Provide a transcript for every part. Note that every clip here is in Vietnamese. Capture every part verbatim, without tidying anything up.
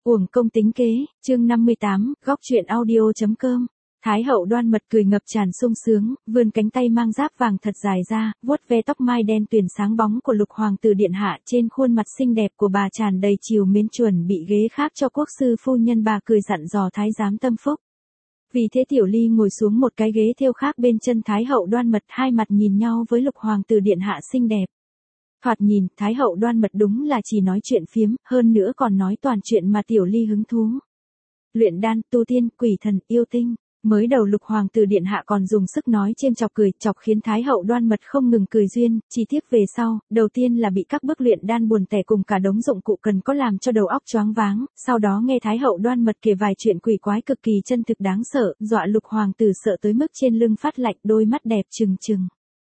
Uổng công tính kế, chương năm mươi tám, góc truyện audio.com. Thái hậu Đoan Mật cười ngập tràn sung sướng, vươn cánh tay mang giáp vàng thật dài ra, vuốt ve tóc mai đen tuyền sáng bóng của Lục hoàng tử điện hạ, trên khuôn mặt xinh đẹp của bà tràn đầy chiều mến, chuẩn bị ghế khác cho quốc sư phu nhân. Bà cười dặn dò thái giám tâm phúc. Vì thế Tiểu Ly ngồi xuống một cái ghế thêu khác bên chân Thái hậu Đoan Mật, hai mặt nhìn nhau với Lục hoàng tử điện hạ xinh đẹp. Thoạt nhìn, Thái hậu Đoan Mật đúng là chỉ nói chuyện phiếm, hơn nữa còn nói toàn chuyện mà Tiểu Ly hứng thú. Luyện đan, tu tiên, quỷ thần, yêu tinh. Mới đầu Lục hoàng tử điện hạ còn dùng sức nói chêm chọc cười, chọc khiến Thái hậu Đoan Mật không ngừng cười duyên, chỉ tiếc về sau, đầu tiên là bị các bước luyện đan buồn tẻ cùng cả đống dụng cụ cần có làm cho đầu óc choáng váng, sau đó nghe Thái hậu Đoan Mật kể vài chuyện quỷ quái cực kỳ chân thực đáng sợ, dọa Lục hoàng tử sợ tới mức trên lưng phát lạnh, đôi mắt đẹp trừng trừng.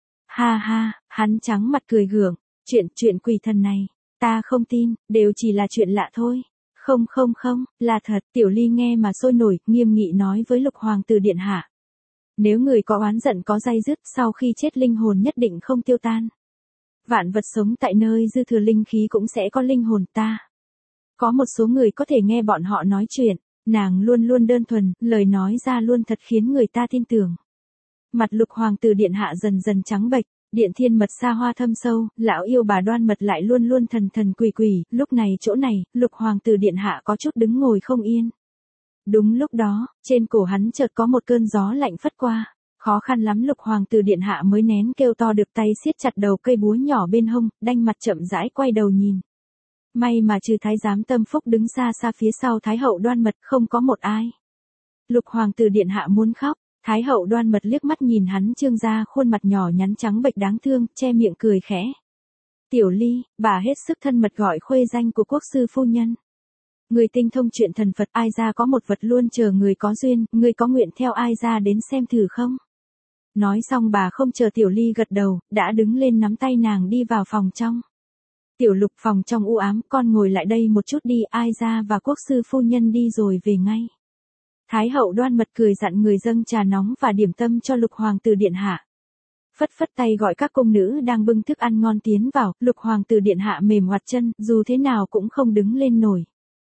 Ha ha, hắn trắng mặt cười gượng, chuyện, chuyện quỷ thần này, ta không tin, đều chỉ là chuyện lạ thôi. Không không không, là thật. Tiểu Ly nghe mà sôi nổi, nghiêm nghị nói với Lục hoàng tử điện hạ. Nếu người có oán giận có day dứt, sau khi chết linh hồn nhất định không tiêu tan. Vạn vật sống tại nơi dư thừa linh khí cũng sẽ có linh hồn ta. Có một số người có thể nghe bọn họ nói chuyện, nàng luôn luôn đơn thuần, lời nói ra luôn thật khiến người ta tin tưởng. Mặt Lục hoàng tử điện hạ dần dần trắng bệch. Điện thiên mật xa hoa thâm sâu, lão yêu bà Đoan Mật lại luôn luôn thần thần quỷ quỷ, lúc này chỗ này, Lục hoàng tử điện hạ có chút đứng ngồi không yên. Đúng lúc đó, trên cổ hắn chợt có một cơn gió lạnh phất qua, khó khăn lắm Lục hoàng tử điện hạ mới nén kêu to được, tay siết chặt đầu cây búa nhỏ bên hông, đanh mặt chậm rãi quay đầu nhìn. May mà trừ thái giám tâm phúc đứng xa xa phía sau Thái hậu Đoan Mật, không có một ai. Lục hoàng tử điện hạ muốn khóc. Thái hậu Đoan Mật liếc mắt nhìn hắn trương ra khuôn mặt nhỏ nhắn trắng bệch đáng thương, che miệng cười khẽ. Tiểu Ly, bà hết sức thân mật gọi khuê danh của quốc sư phu nhân. Người tinh thông chuyện thần Phật, ai ra có một vật luôn chờ người có duyên, người có nguyện theo ai ra đến xem thử không? Nói xong bà không chờ Tiểu Ly gật đầu, đã đứng lên nắm tay nàng đi vào phòng trong. Tiểu Lục, phòng trong u ám, con ngồi lại đây một chút đi, ai ra và quốc sư phu nhân đi rồi về ngay. Thái hậu Đoan Mật cười dặn người dâng trà nóng và điểm tâm cho Lục hoàng tử điện hạ. Phất phất tay gọi các cung nữ đang bưng thức ăn ngon tiến vào, Lục hoàng tử điện hạ mềm ngoặt chân, dù thế nào cũng không đứng lên nổi.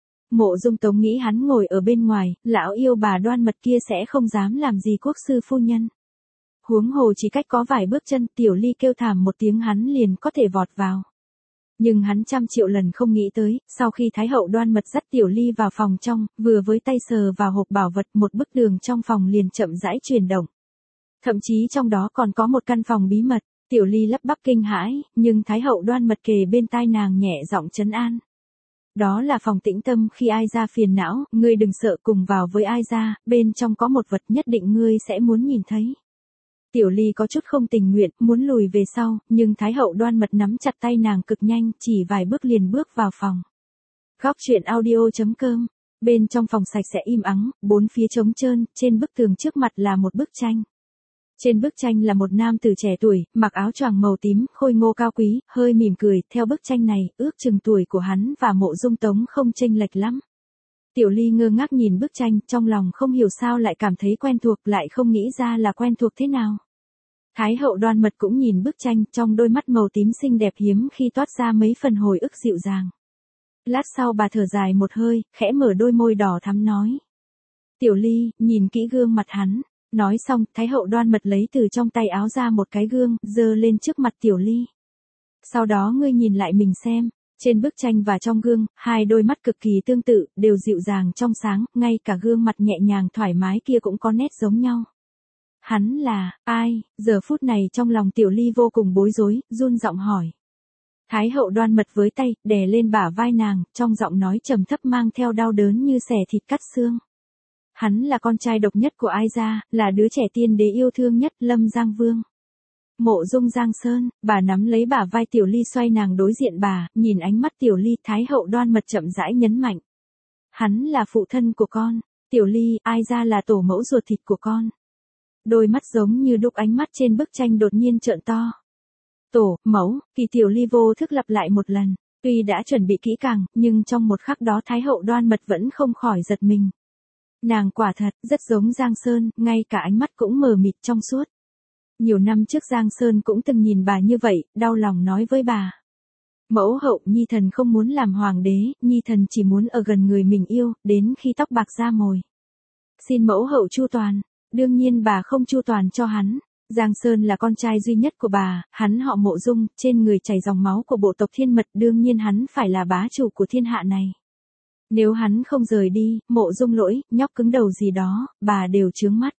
Mộ Dung Tống nghĩ hắn ngồi ở bên ngoài, lão yêu bà Đoan Mật kia sẽ không dám làm gì quốc sư phu nhân. Huống hồ chỉ cách có vài bước chân, Tiểu Ly kêu thảm một tiếng hắn liền có thể vọt vào. Nhưng hắn trăm triệu lần không nghĩ tới, sau khi Thái hậu Đoan Mật dắt Tiểu Ly vào phòng trong, vừa với tay sờ vào hộp bảo vật, một bức tường trong phòng liền chậm rãi chuyển động. Thậm chí trong đó còn có một căn phòng bí mật, Tiểu Ly lắp bắp kinh hãi, nhưng Thái hậu Đoan Mật kề bên tai nàng nhẹ giọng trấn an. Đó là phòng tĩnh tâm, khi ai ra phiền não, ngươi đừng sợ, cùng vào với ai ra, bên trong có một vật nhất định ngươi sẽ muốn nhìn thấy. Tiểu Ly có chút không tình nguyện, muốn lùi về sau, nhưng Thái hậu Đoan Mật nắm chặt tay nàng cực nhanh, chỉ vài bước liền bước vào phòng. Góc truyện audio.com. Bên trong phòng sạch sẽ im ắng, bốn phía trống trơn, trên bức tường trước mặt là một bức tranh. Trên bức tranh là một nam tử trẻ tuổi, mặc áo choàng màu tím, khôi ngô cao quý, hơi mỉm cười, theo bức tranh này, ước chừng tuổi của hắn và Mộ Dung Tống không chênh lệch lắm. Tiểu Ly ngơ ngác nhìn bức tranh, trong lòng không hiểu sao lại cảm thấy quen thuộc, lại không nghĩ ra là quen thuộc thế nào. Thái hậu Đoan Mật cũng nhìn bức tranh, trong đôi mắt màu tím xinh đẹp hiếm khi toát ra mấy phần hồi ức dịu dàng. Lát sau bà thở dài một hơi, khẽ mở đôi môi đỏ thắm nói. Tiểu Ly, nhìn kỹ gương mặt hắn. Nói xong, Thái hậu Đoan Mật lấy từ trong tay áo ra một cái gương, giơ lên trước mặt Tiểu Ly. Sau đó ngươi nhìn lại mình xem. Trên bức tranh và trong gương, hai đôi mắt cực kỳ tương tự, đều dịu dàng trong sáng, ngay cả gương mặt nhẹ nhàng thoải mái kia cũng có nét giống nhau. Hắn là, ai? Giờ phút này trong lòng Tiểu Ly vô cùng bối rối, run giọng hỏi. Thái hậu Đoan Mật với tay, đè lên bả vai nàng, trong giọng nói trầm thấp mang theo đau đớn như xẻ thịt cắt xương. Hắn là con trai độc nhất của Ai Gia, là đứa trẻ tiên đế yêu thương nhất, Lâm Giang Vương. Mộ Dung Giang Sơn, bà nắm lấy bả vai Tiểu Ly xoay nàng đối diện bà, nhìn ánh mắt Tiểu Ly, Thái hậu Đoan Mật chậm rãi nhấn mạnh. Hắn là phụ thân của con, Tiểu Ly, Ai Gia là tổ mẫu ruột thịt của con. Đôi mắt giống như đúc ánh mắt trên bức tranh đột nhiên trợn to. Tổ, mẫu, kỳ Tiểu Ly vô thức lặp lại một lần, tuy đã chuẩn bị kỹ càng, nhưng trong một khắc đó Thái hậu Đoan Mật vẫn không khỏi giật mình. Nàng quả thật, rất giống Giang Sơn, ngay cả ánh mắt cũng mờ mịt trong suốt. Nhiều năm trước Giang Sơn cũng từng nhìn bà như vậy, đau lòng nói với bà. Mẫu hậu, nhi thần không muốn làm hoàng đế, nhi thần chỉ muốn ở gần người mình yêu, đến khi tóc bạc ra mồi. Xin mẫu hậu chu toàn. Đương nhiên bà không chu toàn cho hắn. Giang Sơn là con trai duy nhất của bà, hắn họ Mộ Dung, trên người chảy dòng máu của bộ tộc Thiên Mật, đương nhiên hắn phải là bá chủ của thiên hạ này. Nếu hắn không rời đi, Mộ Dung lỗi, nhóc cứng đầu gì đó, bà đều chướng mắt.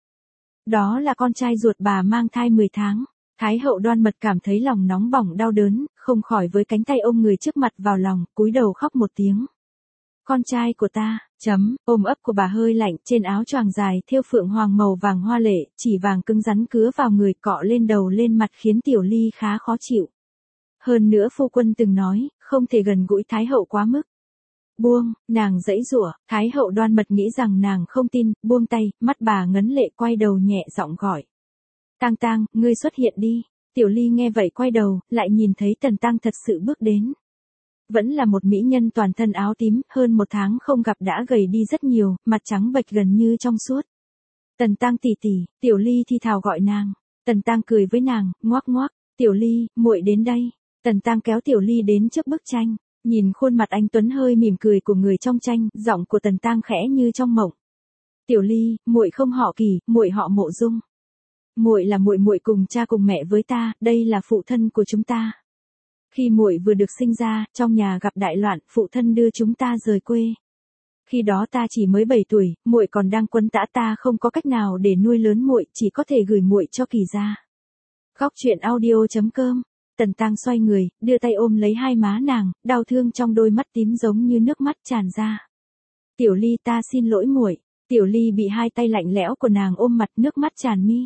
Đó là con trai ruột bà mang thai mười tháng. Thái hậu Đoan Mật cảm thấy lòng nóng bỏng đau đớn, không khỏi với cánh tay ôm người trước mặt vào lòng, cúi đầu khóc một tiếng. Con trai của ta, chấm, ôm ấp của bà hơi lạnh, trên áo choàng dài thêu phượng hoàng màu vàng hoa lệ, chỉ vàng cứng rắn cứa vào người, cọ lên đầu lên mặt khiến Tiểu Ly khá khó chịu. Hơn nữa phu quân từng nói, không thể gần gũi Thái hậu quá mức. Buông, nàng giãy giụa, Thái hậu Đoan Mật nghĩ rằng nàng không tin, buông tay, mắt bà ngấn lệ quay đầu nhẹ giọng gọi. Tang Tang, ngươi xuất hiện đi. Tiểu Ly nghe vậy quay đầu, lại nhìn thấy Tần Tăng thật sự bước đến. Vẫn là một mỹ nhân toàn thân áo tím, hơn một tháng không gặp đã gầy đi rất nhiều, mặt trắng bệch gần như trong suốt. Tần Tăng tỷ tỷ, Tiểu Ly thi thào gọi nàng. Tần Tăng cười với nàng, ngoác ngoác, Tiểu Ly, muội đến đây. Tần Tăng kéo Tiểu Ly đến trước bức tranh, nhìn khuôn mặt anh tuấn hơi mỉm cười của người trong tranh, giọng của Tần Tăng khẽ như trong mộng. Tiểu Ly, muội không họ Kỳ, muội họ Mộ Dung. Muội là muội muội cùng cha cùng mẹ với ta, đây là phụ thân của chúng ta. Khi muội vừa được sinh ra, trong nhà gặp đại loạn, phụ thân đưa chúng ta rời quê. Khi đó ta chỉ mới bảy tuổi, muội còn đang quấn tã, ta không có cách nào để nuôi lớn muội, chỉ có thể gửi muội cho Kỳ gia. Góc truyện audio chấm com. Tần Tăng xoay người, đưa tay ôm lấy hai má nàng, đau thương trong đôi mắt tím giống như nước mắt tràn ra. Tiểu Ly, ta xin lỗi muội. Tiểu Ly bị hai tay lạnh lẽo của nàng ôm mặt, nước mắt tràn mi.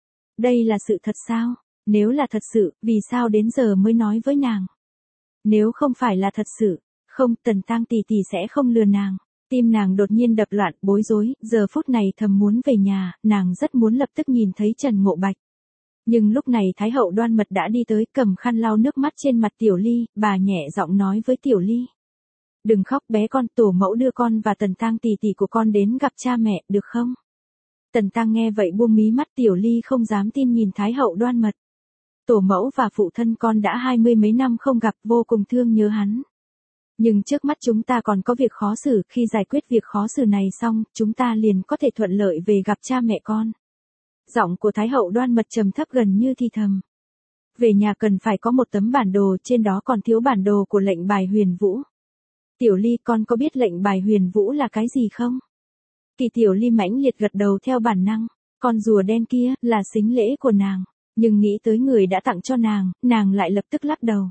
Đây là sự thật sao? Nếu là thật sự, vì sao đến giờ mới nói với nàng? Nếu không phải là thật sự, không, Tần Tăng tỷ tỷ sẽ không lừa nàng. Tim nàng đột nhiên đập loạn, bối rối, giờ phút này thầm muốn về nhà, nàng rất muốn lập tức nhìn thấy Trần Ngộ Bạch. Nhưng lúc này Thái hậu Đoan Mật đã đi tới, cầm khăn lau nước mắt trên mặt Tiểu Ly, bà nhẹ giọng nói với Tiểu Ly. Đừng khóc bé con, tổ mẫu đưa con và Tần Tăng tỷ tỷ của con đến gặp cha mẹ, được không? Tần Tăng nghe vậy buông mí mắt, Tiểu Ly không dám tin nhìn Thái hậu Đoan Mật. Tổ mẫu và phụ thân con đã hai mươi mấy năm không gặp, vô cùng thương nhớ hắn. Nhưng trước mắt chúng ta còn có việc khó xử, khi giải quyết việc khó xử này xong, chúng ta liền có thể thuận lợi về gặp cha mẹ con. Giọng của Thái hậu Đoan Mật trầm thấp gần như thì thầm. Về nhà cần phải có một tấm bản đồ, trên đó còn thiếu bản đồ của lệnh bài Huyền Vũ. Tiểu Ly, con có biết lệnh bài Huyền Vũ là cái gì không? Kỳ Tiểu Ly mãnh liệt gật đầu theo bản năng, con rùa đen kia, là sính lễ của nàng. Nhưng nghĩ tới người đã tặng cho nàng, nàng lại lập tức lắc đầu.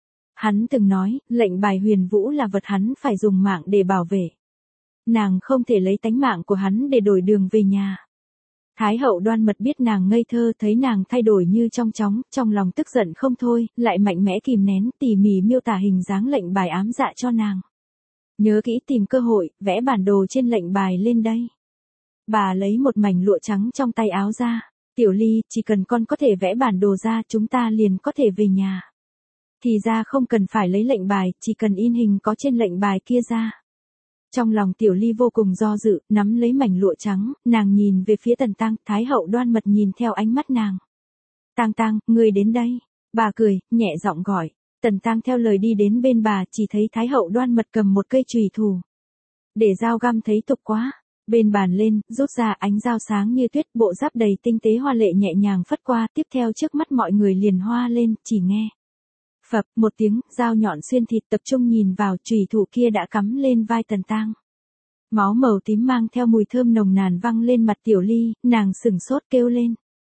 Hắn từng nói, lệnh bài Huyền Vũ là vật hắn phải dùng mạng để bảo vệ. Nàng không thể lấy tánh mạng của hắn để đổi đường về nhà. Thái hậu Đoan Mật biết nàng ngây thơ, thấy nàng thay đổi như trong chóng, trong lòng tức giận không thôi, lại mạnh mẽ kìm nén, tỉ mỉ miêu tả hình dáng lệnh bài ám dạ cho nàng. Nhớ kỹ, tìm cơ hội, vẽ bản đồ trên lệnh bài lên đây. Bà lấy một mảnh lụa trắng trong tay áo ra. Tiểu Ly, chỉ cần con có thể vẽ bản đồ ra, chúng ta liền có thể về nhà. Thì ra không cần phải lấy lệnh bài, chỉ cần in hình có trên lệnh bài kia ra. Trong lòng Tiểu Ly vô cùng do dự, nắm lấy mảnh lụa trắng, nàng nhìn về phía Tần Tăng, Thái hậu Đoan Mật nhìn theo ánh mắt nàng. Tăng Tăng, ngươi đến đây. Bà cười, nhẹ giọng gọi. Tần Tăng theo lời đi đến bên bà, chỉ thấy Thái hậu Đoan Mật cầm một cây chùy thủ. Để dao găm thấy tục quá. Bên bàn lên, rút ra ánh dao sáng như tuyết, bộ giáp đầy tinh tế hoa lệ nhẹ nhàng phất qua, tiếp theo trước mắt mọi người liền hoa lên, chỉ nghe. Phập, một tiếng, dao nhọn xuyên thịt, tập trung nhìn vào, chùy thủ kia đã cắm lên vai Tần Tăng. Máu màu tím mang theo mùi thơm nồng nàn văng lên mặt Tiểu Ly, nàng sửng sốt kêu lên.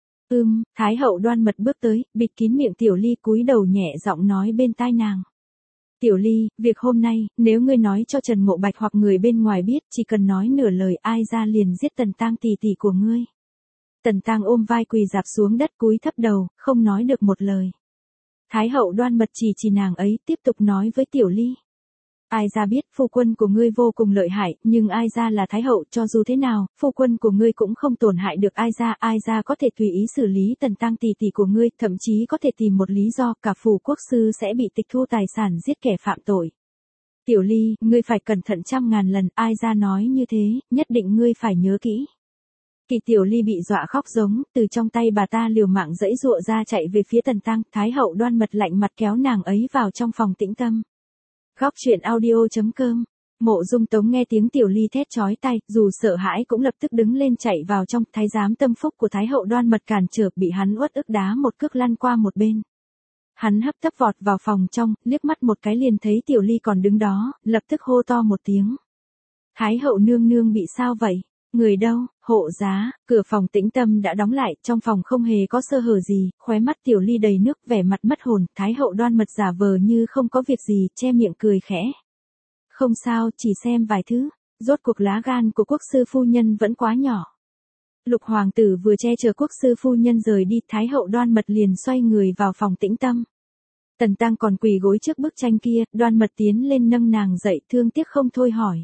Ưm, Thái hậu Đoan Mật bước tới, bịt kín miệng Tiểu Ly, cúi đầu nhẹ giọng nói bên tai nàng. Tiểu Ly, việc hôm nay, nếu ngươi nói cho Trần Ngộ Bạch hoặc người bên ngoài biết, chỉ cần nói nửa lời, ai ra liền giết Tần Tăng tỷ tỷ của ngươi. Tần Tăng ôm vai quỳ dạp xuống đất, cúi thấp đầu, không nói được một lời. Thái hậu Đoan Mật chỉ chỉ nàng ấy, tiếp tục nói với Tiểu Ly. Ai ra biết, phu quân của ngươi vô cùng lợi hại, nhưng ai ra là thái hậu, cho dù thế nào, phu quân của ngươi cũng không tổn hại được ai ra, ai ra có thể tùy ý xử lý Tần Tăng tỷ tỷ của ngươi, thậm chí có thể tìm một lý do, cả phủ quốc sư sẽ bị tịch thu tài sản, giết kẻ phạm tội. Tiểu Ly, ngươi phải cẩn thận trăm ngàn lần, ai ra nói như thế, nhất định ngươi phải nhớ kỹ. Kỳ Tiểu Ly bị dọa khóc giống, từ trong tay bà ta liều mạng giãy giụa ra chạy về phía Tần Tăng, Thái hậu Đoan Mật lạnh mặt kéo nàng ấy vào trong phòng tĩnh tâm. Góc truyện audio chấm com. Mộ Dung Tống nghe tiếng Tiểu Ly thét chói tai, dù sợ hãi cũng lập tức đứng lên chạy vào trong, thái giám tâm phúc của Thái hậu Đoan Mật cản trở, bị hắn uất ức đá một cước lăn qua một bên. Hắn hấp tấp vọt vào phòng trong, liếc mắt một cái liền thấy Tiểu Ly còn đứng đó, lập tức hô to một tiếng. Thái hậu nương nương bị sao vậy? Người đâu? Hộ giá. Cửa phòng tĩnh tâm đã đóng lại, trong phòng không hề có sơ hở gì, khóe mắt Tiểu Ly đầy nước, vẻ mặt mất hồn. Thái hậu Đoan Mật giả vờ như không có việc gì, che miệng cười khẽ. Không sao, chỉ xem vài thứ. Rốt cuộc lá gan của quốc sư phu nhân vẫn quá nhỏ. Lục hoàng tử vừa che chở quốc sư phu nhân rời đi, Thái hậu Đoan Mật liền xoay người vào phòng tĩnh tâm. Tần Tăng còn quỳ gối trước bức tranh kia, Đoan Mật tiến lên nâng nàng dậy, thương tiếc không thôi hỏi.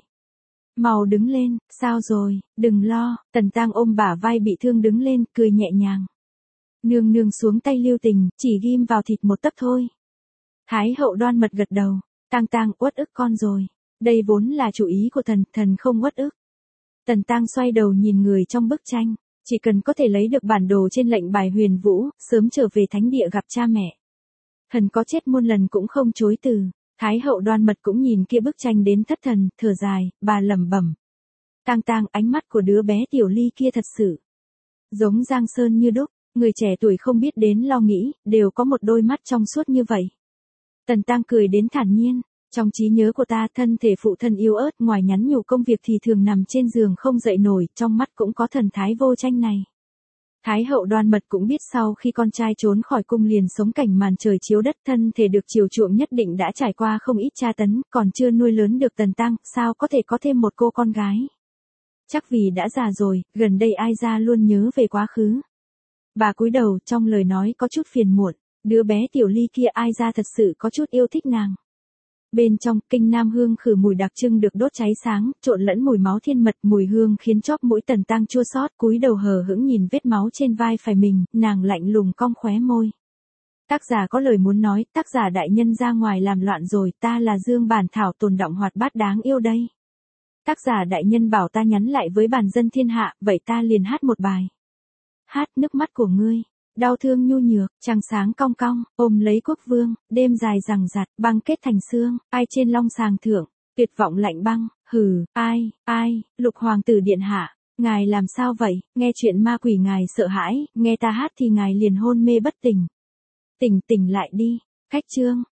Mau đứng lên, sao rồi, đừng lo. Tần Tăng ôm bả vai bị thương đứng lên, cười nhẹ nhàng. Nương nương xuống tay lưu tình, chỉ ghim vào thịt một tấc thôi. Thái hậu Đoan Mật gật đầu. Tang Tang uất ức con rồi. Đây vốn là chủ ý của thần, thần không uất ức. Tần Tăng xoay đầu nhìn người trong bức tranh. Chỉ cần có thể lấy được bản đồ trên lệnh bài huyền vũ, sớm trở về thánh địa gặp cha mẹ. Thần có chết muôn lần cũng không chối từ. Thái hậu Đoan Mật cũng nhìn kia bức tranh đến thất thần, thở dài, bà lẩm bẩm. Tang Tang, ánh mắt của đứa bé Tiểu Ly kia thật sự giống Giang Sơn như đúc, người trẻ tuổi không biết đến lo nghĩ, đều có một đôi mắt trong suốt như vậy. Tần Tăng cười đến thản nhiên, trong trí nhớ của ta, thân thể phụ thân yếu ớt, ngoài nhắn nhủ công việc thì thường nằm trên giường không dậy nổi, trong mắt cũng có thần thái vô tranh này. Thái hậu Đoan Mật cũng biết sau khi con trai trốn khỏi cung liền sống cảnh màn trời chiếu đất, thân thể được chiều chuộng nhất định đã trải qua không ít tra tấn, còn chưa nuôi lớn được Tần Tăng, sao có thể có thêm một cô con gái. Chắc vì đã già rồi, gần đây ai ra luôn nhớ về quá khứ. Bà cúi đầu, trong lời nói có chút phiền muộn, đứa bé Tiểu Ly kia ai ra thật sự có chút yêu thích nàng. Bên trong, kinh nam hương khử mùi đặc trưng được đốt cháy sáng, trộn lẫn mùi máu thiên mật, mùi hương khiến chóp mũi Tần Tăng chua xót, cúi đầu hờ hững nhìn vết máu trên vai phải mình, nàng lạnh lùng cong khóe môi. Tác giả có lời muốn nói, tác giả đại nhân ra ngoài làm loạn rồi, ta là Dương Bản Thảo tồn đọng hoạt bát đáng yêu đây. Tác giả đại nhân bảo ta nhắn lại với bản dân thiên hạ, vậy ta liền hát một bài. Hát nước mắt của ngươi. Đau thương nhu nhược, trăng sáng cong cong, ôm lấy quốc vương, đêm dài rằng rặt, băng kết thành xương, ai trên long sàng thượng, tuyệt vọng lạnh băng, hừ, ai, ai, lục hoàng tử điện hạ, ngài làm sao vậy, nghe chuyện ma quỷ ngài sợ hãi, nghe ta hát thì ngài liền hôn mê bất tỉnh. Tỉnh tỉnh lại đi, cách chương.